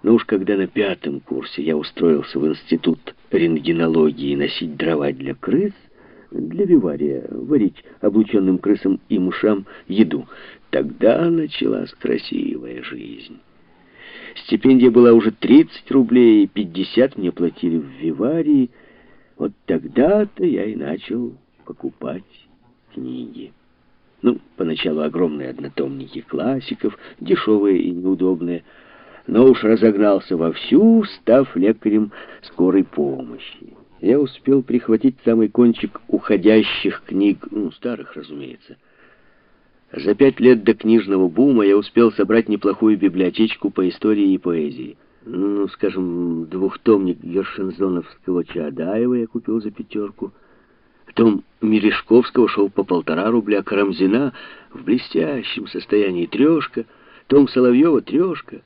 Но уж когда на 5-м курсе я устроился в институт рентгенологии носить дрова для крыс, для вивария, варить облученным крысам и мышам еду, тогда началась красивая жизнь. Стипендия была уже 30 рублей, и 50 мне платили в виварии. Вот тогда-то я и начал покупать книги. Ну, поначалу огромные однотомники классиков, дешевые и неудобные, но уж разогнался вовсю, став лекарем скорой помощи. Я успел прихватить самый кончик уходящих книг, ну, старых, разумеется. За 5 лет до книжного бума я успел собрать неплохую библиотечку по истории и поэзии. Ну, скажем, двухтомник гершензоновского Чаадаева я купил за 5. Том Мережковского шел по 1,5 рубля, Карамзина в блестящем состоянии 3, том Соловьева 3.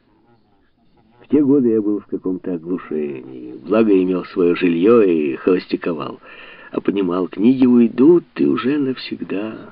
В те годы я был в каком-то оглушении, благо имел свое жилье и холостяковал, а понимал, книги уйдут и уже навсегда.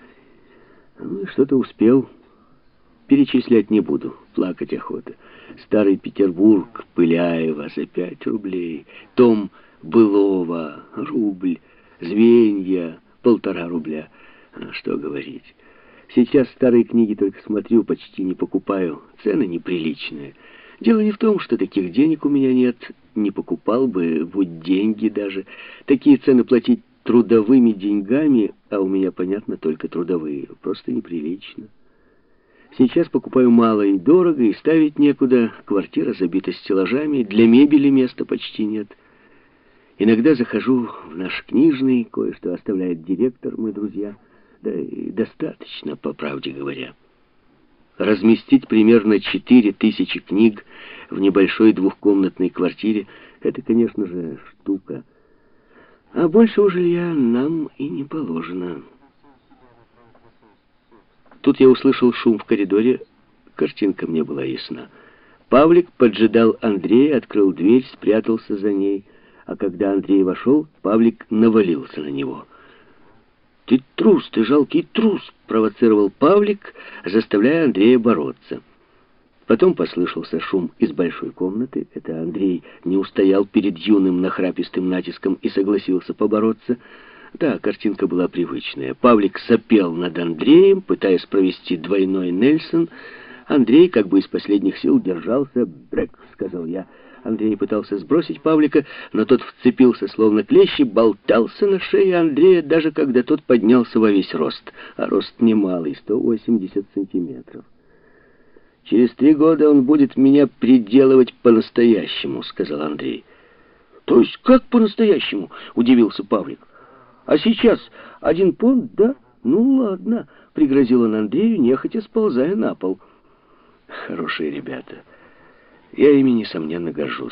Ну, что-то успел. Перечислять не буду, плакать охота. Старый Петербург Пыляева за 5 рублей, том Былова рубль, Звенья 1,5 рубля. Что говорить. Сейчас старые книги только смотрю, почти не покупаю. Цены неприличные. Дело не в том, что таких денег у меня нет. Не покупал бы, будь деньги даже. Такие цены платить трудовыми деньгами, а у меня, понятно, только трудовые. Просто неприлично. Сейчас покупаю мало и дорого, и ставить некуда. Квартира забита стеллажами, для мебели места почти нет. Иногда захожу в наш книжный, кое-что оставляет директор, мы друзья. Да и достаточно, по правде говоря. Разместить примерно 4000 книг в небольшой двухкомнатной квартире — это, конечно же, штука. А большего жилья нам и не положено. Тут я услышал шум в коридоре. Картинка мне была ясна. Павлик поджидал Андрея, открыл дверь, спрятался за ней. А когда Андрей вошел, Павлик навалился на него. «Ты трус, ты жалкий трус!» — провоцировал Павлик, заставляя Андрея бороться. Потом послышался шум из большой комнаты. Это Андрей не устоял перед юным нахрапистым натиском и согласился побороться. Да, картинка была привычная. Павлик сопел над Андреем, пытаясь провести двойной Нельсон. Андрей, как бы из последних сил, держался. «Брэк», — сказал я. Андрей пытался сбросить Павлика, но тот вцепился, словно клещи, болтался на шее Андрея, даже когда тот поднялся во весь рост. А рост немалый, 180 сантиметров. «Через 3 года он будет меня приделывать по-настоящему», — сказал Андрей. «То есть как по-настоящему?» — удивился Павлик. «А сейчас 1 пунд, да? Ну ладно», — пригрозил он Андрею, нехотя сползая на пол. Хорошие ребята. Я ими, несомненно, горжусь.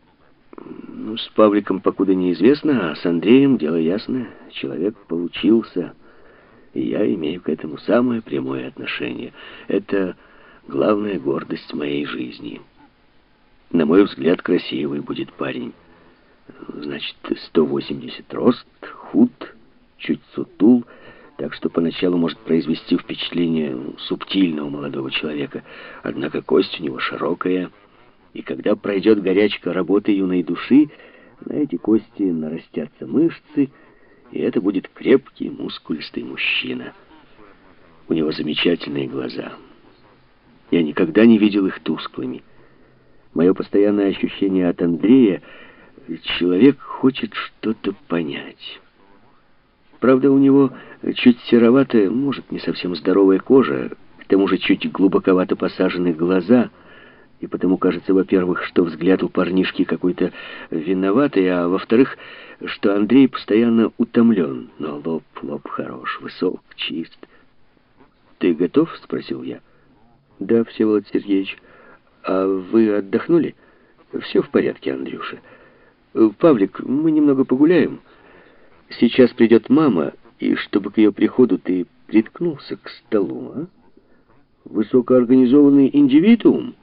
Ну, с Павликом покуда неизвестно, а с Андреем дело ясное. Человек получился, и я имею к этому самое прямое отношение. Это главная гордость моей жизни. На мой взгляд, красивый будет парень. Значит, 180 рост, худ, чуть сутул, так что поначалу может произвести впечатление субтильного молодого человека. Однако кость у него широкая, и когда пройдет горячка работы юной души, на эти кости нарастятся мышцы, и это будет крепкий, мускулистый мужчина. У него замечательные глаза. Я никогда не видел их тусклыми. Мое постоянное ощущение от Андрея — человек хочет что-то понять. Правда, у него чуть сероватая, может, не совсем здоровая кожа, к тому же чуть глубоковато посажены глаза, и потому кажется, во-первых, что взгляд у парнишки какой-то виноватый, а во-вторых, что Андрей постоянно утомлен, но лоб хорош, высок, чист. «Ты готов?» — спросил я. «Да, Всеволод Сергеевич. А вы отдохнули?» «Все в порядке, Андрюша. Павлик, мы немного погуляем. Сейчас придет мама, и чтобы к ее приходу ты приткнулся к столу, а? Высокоорганизованный индивидуум».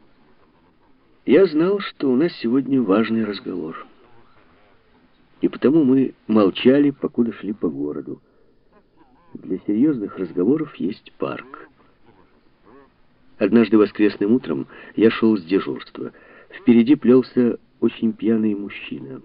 Я знал, что у нас сегодня важный разговор. И потому мы молчали, покуда шли по городу. Для серьезных разговоров есть парк. Однажды воскресным утром я шел с дежурства. Впереди плелся очень пьяный мужчина.